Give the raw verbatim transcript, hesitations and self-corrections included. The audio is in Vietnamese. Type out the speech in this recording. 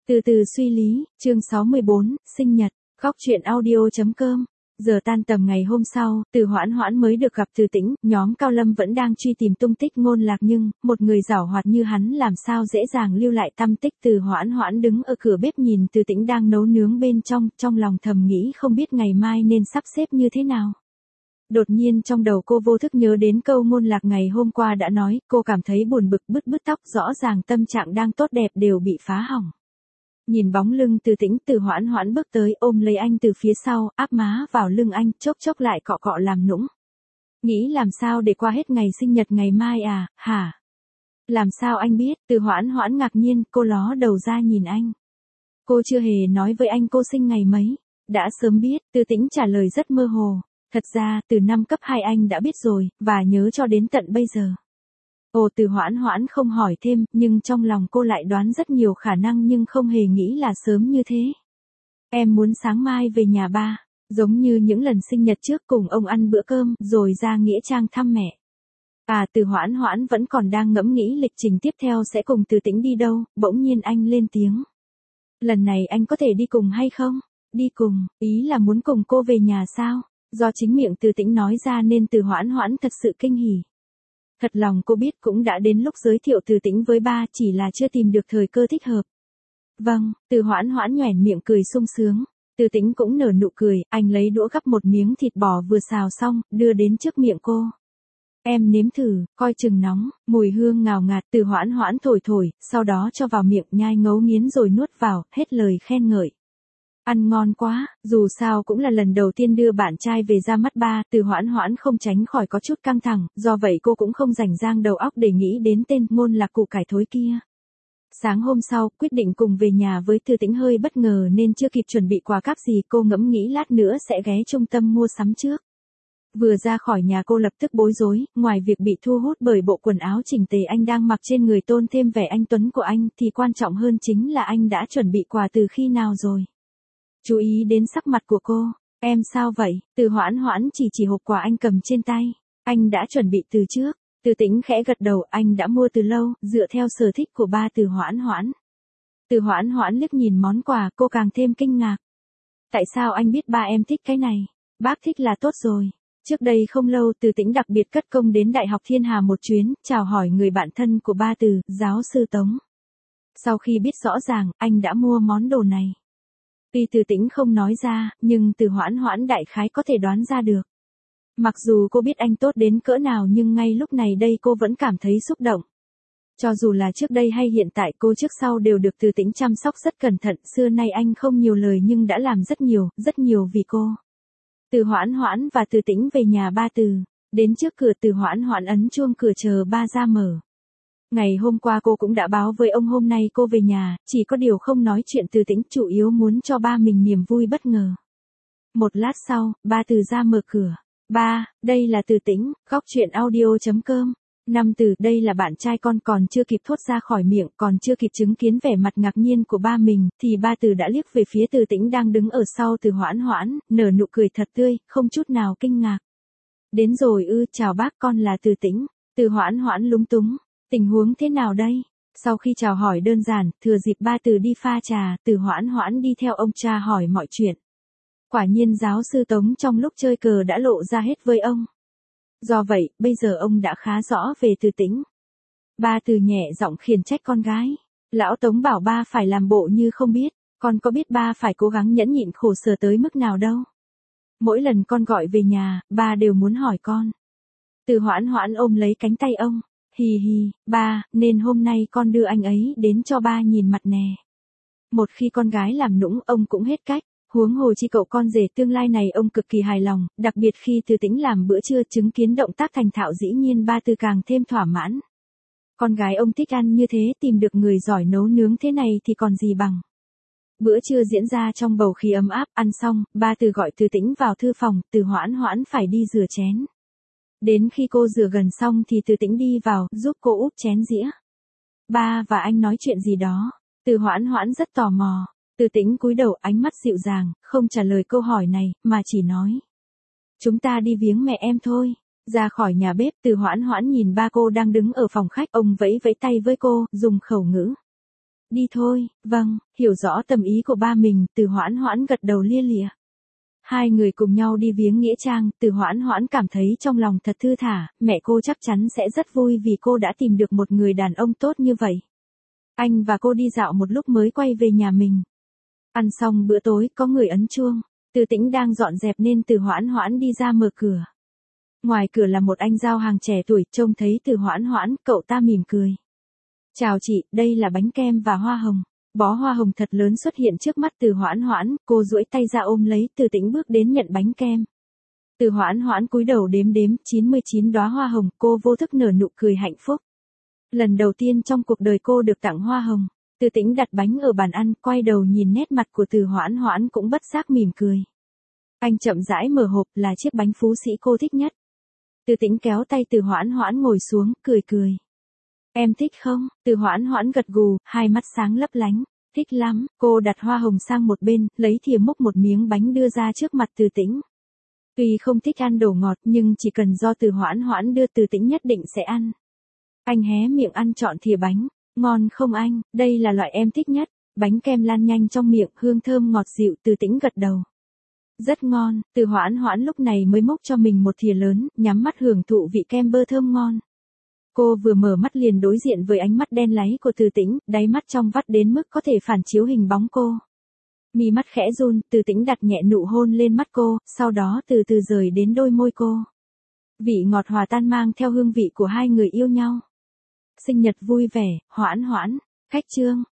Từ từ suy lý, chương sáu mươi bốn, sinh nhật, góc truyện audio.com. Giờ tan tầm ngày hôm sau, Từ Hoãn Hoãn mới được gặp Từ Tĩnh, nhóm Cao Lâm vẫn đang truy tìm tung tích Ngôn Lạc nhưng, một người giảo hoạt như hắn làm sao dễ dàng lưu lại tăm tích. Từ Hoãn Hoãn đứng ở cửa bếp nhìn Từ Tĩnh đang nấu nướng bên trong, trong lòng thầm nghĩ không biết ngày mai nên sắp xếp như thế nào. Đột nhiên trong đầu cô vô thức nhớ đến câu Ngôn Lạc ngày hôm qua đã nói, cô cảm thấy buồn bực bứt bứt tóc, rõ ràng tâm trạng đang tốt đẹp đều bị phá hỏng. Nhìn bóng lưng Từ Tĩnh, Từ Hoãn Hoãn bước tới ôm lấy anh từ phía sau, áp má vào lưng anh, chốc chốc lại cọ cọ làm nũng. Nghĩ làm sao để qua hết ngày sinh nhật ngày mai à, hả? Làm sao anh biết? Từ Hoãn Hoãn ngạc nhiên, cô ló đầu ra nhìn anh. Cô chưa hề nói với anh cô sinh ngày mấy. Đã sớm biết, Từ Tĩnh trả lời rất mơ hồ. Thật ra, từ năm cấp hai anh đã biết rồi, và nhớ cho đến tận bây giờ. Ồ, Từ Hoãn Hoãn không hỏi thêm, nhưng trong lòng cô lại đoán rất nhiều khả năng nhưng không hề nghĩ là sớm như thế. Em muốn sáng mai về nhà ba, giống như những lần sinh nhật trước cùng ông ăn bữa cơm, rồi ra nghĩa trang thăm mẹ. À, Từ Hoãn Hoãn vẫn còn đang ngẫm nghĩ lịch trình tiếp theo sẽ cùng Từ Tĩnh đi đâu, bỗng nhiên anh lên tiếng. Lần này anh có thể đi cùng hay không? Đi cùng, ý là muốn cùng cô về nhà sao? Do chính miệng Từ Tĩnh nói ra nên Từ Hoãn Hoãn thật sự kinh hỉ. Thật lòng cô biết cũng đã đến lúc giới thiệu Từ Tĩnh với ba, chỉ là chưa tìm được thời cơ thích hợp. Vâng, Từ Hoãn Hoãn nhoẻn miệng cười sung sướng. Từ Tĩnh cũng nở nụ cười, anh lấy đũa gắp một miếng thịt bò vừa xào xong, đưa đến trước miệng cô. Em nếm thử, coi chừng nóng, mùi hương ngào ngạt. Từ Hoãn Hoãn thổi thổi, sau đó cho vào miệng nhai ngấu nghiến rồi nuốt vào, hết lời khen ngợi. Ăn ngon quá, dù sao cũng là lần đầu tiên đưa bạn trai về ra mắt ba, Từ Hoãn Hoãn không tránh khỏi có chút căng thẳng, do vậy cô cũng không rảnh rang đầu óc để nghĩ đến tên Ngôn Lạc củ cải thối kia. Sáng hôm sau, quyết định cùng về nhà với Từ Tĩnh hơi bất ngờ nên chưa kịp chuẩn bị quà cáp gì, cô ngẫm nghĩ lát nữa sẽ ghé trung tâm mua sắm trước. Vừa ra khỏi nhà cô lập tức bối rối, ngoài việc bị thu hút bởi bộ quần áo chỉnh tề anh đang mặc trên người tôn thêm vẻ anh tuấn của anh thì quan trọng hơn chính là anh đã chuẩn bị quà từ khi nào rồi. Chú ý đến sắc mặt của cô, em sao vậy? Từ Hoãn Hoãn chỉ chỉ hộp quà anh cầm trên tay, anh đã chuẩn bị từ trước. Từ Tĩnh khẽ gật đầu, anh đã mua từ lâu, dựa theo sở thích của ba Từ Hoãn Hoãn. Từ Hoãn Hoãn liếc nhìn món quà, cô càng thêm kinh ngạc. Tại sao anh biết ba em thích cái này? Bác thích là tốt rồi. Trước đây không lâu Từ Tĩnh đặc biệt cất công đến Đại học Thiên Hà một chuyến, chào hỏi người bạn thân của ba Từ, giáo sư Tống. Sau khi biết rõ ràng, anh đã mua món đồ này. Tuy Từ Tĩnh không nói ra, nhưng Từ Hoãn Hoãn đại khái có thể đoán ra được. Mặc dù cô biết anh tốt đến cỡ nào nhưng ngay lúc này đây cô vẫn cảm thấy xúc động. Cho dù là trước đây hay hiện tại cô trước sau đều được Từ Tĩnh chăm sóc rất cẩn thận, xưa nay anh không nhiều lời nhưng đã làm rất nhiều, rất nhiều vì cô. Từ Hoãn Hoãn và Từ Tĩnh về nhà ba Từ, đến trước cửa Từ Hoãn Hoãn ấn chuông cửa chờ ba ra mở. Ngày hôm qua cô cũng đã báo với ông hôm nay cô về nhà, chỉ có điều không nói chuyện Từ Tĩnh, chủ yếu muốn cho ba mình niềm vui bất ngờ. Một lát sau, ba Từ ra mở cửa. Ba, đây là Từ Tĩnh, góc truyện audio.com. Năm Từ, đây là bạn trai con. Còn chưa kịp thốt ra khỏi miệng, còn chưa kịp chứng kiến vẻ mặt ngạc nhiên của ba mình, thì ba Từ đã liếc về phía Từ Tĩnh đang đứng ở sau Từ Hoãn Hoãn, nở nụ cười thật tươi, không chút nào kinh ngạc. Đến rồi ư, chào bác, con là Từ Tĩnh. Từ Hoãn Hoãn lúng túng. Tình huống thế nào đây? Sau khi chào hỏi đơn giản, thừa dịp ba Từ đi pha trà, Từ Hoãn Hoãn đi theo ông cha hỏi mọi chuyện. Quả nhiên giáo sư Tống trong lúc chơi cờ đã lộ ra hết với ông. Do vậy, bây giờ ông đã khá rõ về Từ Tĩnh. Ba Từ nhẹ giọng khiển trách con gái. Lão Tống bảo ba phải làm bộ như không biết, con có biết ba phải cố gắng nhẫn nhịn khổ sở tới mức nào đâu. Mỗi lần con gọi về nhà, ba đều muốn hỏi con. Từ Hoãn Hoãn ôm lấy cánh tay ông. Hì hì, ba, nên hôm nay con đưa anh ấy đến cho ba nhìn mặt nè. Một khi con gái làm nũng ông cũng hết cách, huống hồ chi cậu con rể tương lai này ông cực kỳ hài lòng, đặc biệt khi Từ Tĩnh làm bữa trưa chứng kiến động tác thành thạo dĩ nhiên ba Từ càng thêm thỏa mãn. Con gái ông thích ăn như thế, tìm được người giỏi nấu nướng thế này thì còn gì bằng. Bữa trưa diễn ra trong bầu khí ấm áp, ăn xong, ba Từ gọi Từ Tĩnh vào thư phòng, Từ Hoãn Hoãn phải đi rửa chén. Đến khi cô rửa gần xong thì Từ Tĩnh đi vào, giúp cô úp chén dĩa. Ba và anh nói chuyện gì đó? Từ Hoãn Hoãn rất tò mò. Từ Tĩnh cúi đầu, ánh mắt dịu dàng, không trả lời câu hỏi này, mà chỉ nói. Chúng ta đi viếng mẹ em thôi. Ra khỏi nhà bếp, Từ Hoãn Hoãn nhìn ba cô đang đứng ở phòng khách, ông vẫy vẫy tay với cô, dùng khẩu ngữ. Đi thôi, vâng, hiểu rõ tâm ý của ba mình, Từ Hoãn Hoãn gật đầu lia lịa. Hai người cùng nhau đi viếng nghĩa trang, Từ Hoãn Hoãn cảm thấy trong lòng thật thư thả, mẹ cô chắc chắn sẽ rất vui vì cô đã tìm được một người đàn ông tốt như vậy. Anh và cô đi dạo một lúc mới quay về nhà mình. Ăn xong bữa tối, có người ấn chuông. Từ Tĩnh đang dọn dẹp nên Từ Hoãn Hoãn đi ra mở cửa. Ngoài cửa là một anh giao hàng trẻ tuổi, trông thấy Từ Hoãn Hoãn, cậu ta mỉm cười. Chào chị, đây là bánh kem và hoa hồng. Bó hoa hồng thật lớn xuất hiện trước mắt Từ Hoãn Hoãn, cô duỗi tay ra ôm lấy, Từ Tĩnh bước đến nhận bánh kem. Từ Hoãn Hoãn cúi đầu đếm đếm, chín mươi chín đóa hoa hồng, cô vô thức nở nụ cười hạnh phúc. Lần đầu tiên trong cuộc đời cô được tặng hoa hồng. Từ Tĩnh đặt bánh ở bàn ăn, quay đầu nhìn nét mặt của Từ Hoãn Hoãn cũng bất giác mỉm cười. Anh chậm rãi mở hộp, là chiếc bánh Phú Sĩ cô thích nhất. Từ Tĩnh kéo tay Từ Hoãn Hoãn ngồi xuống, cười cười. Em thích không? Từ Hoãn Hoãn gật gù, hai mắt sáng lấp lánh. Thích lắm, cô đặt hoa hồng sang một bên, lấy thìa múc một miếng bánh đưa ra trước mặt Từ Tĩnh. Tuy không thích ăn đồ ngọt nhưng chỉ cần do Từ Hoãn Hoãn đưa Từ Tĩnh nhất định sẽ ăn. Anh hé miệng ăn trọn thìa bánh. Ngon không anh, đây là loại em thích nhất. Bánh kem lan nhanh trong miệng, hương thơm ngọt dịu, Từ Tĩnh gật đầu. Rất ngon, Từ Hoãn Hoãn lúc này mới múc cho mình một thìa lớn, nhắm mắt hưởng thụ vị kem bơ thơm ngon. Cô vừa mở mắt liền đối diện với ánh mắt đen láy của Từ Tĩnh, đáy mắt trong vắt đến mức có thể phản chiếu hình bóng cô. Mi mắt khẽ run, Từ Tĩnh đặt nhẹ nụ hôn lên mắt cô, sau đó từ từ rời đến đôi môi cô. Vị ngọt hòa tan mang theo hương vị của hai người yêu nhau. Sinh nhật vui vẻ, Hoãn Hoãn, khách trương.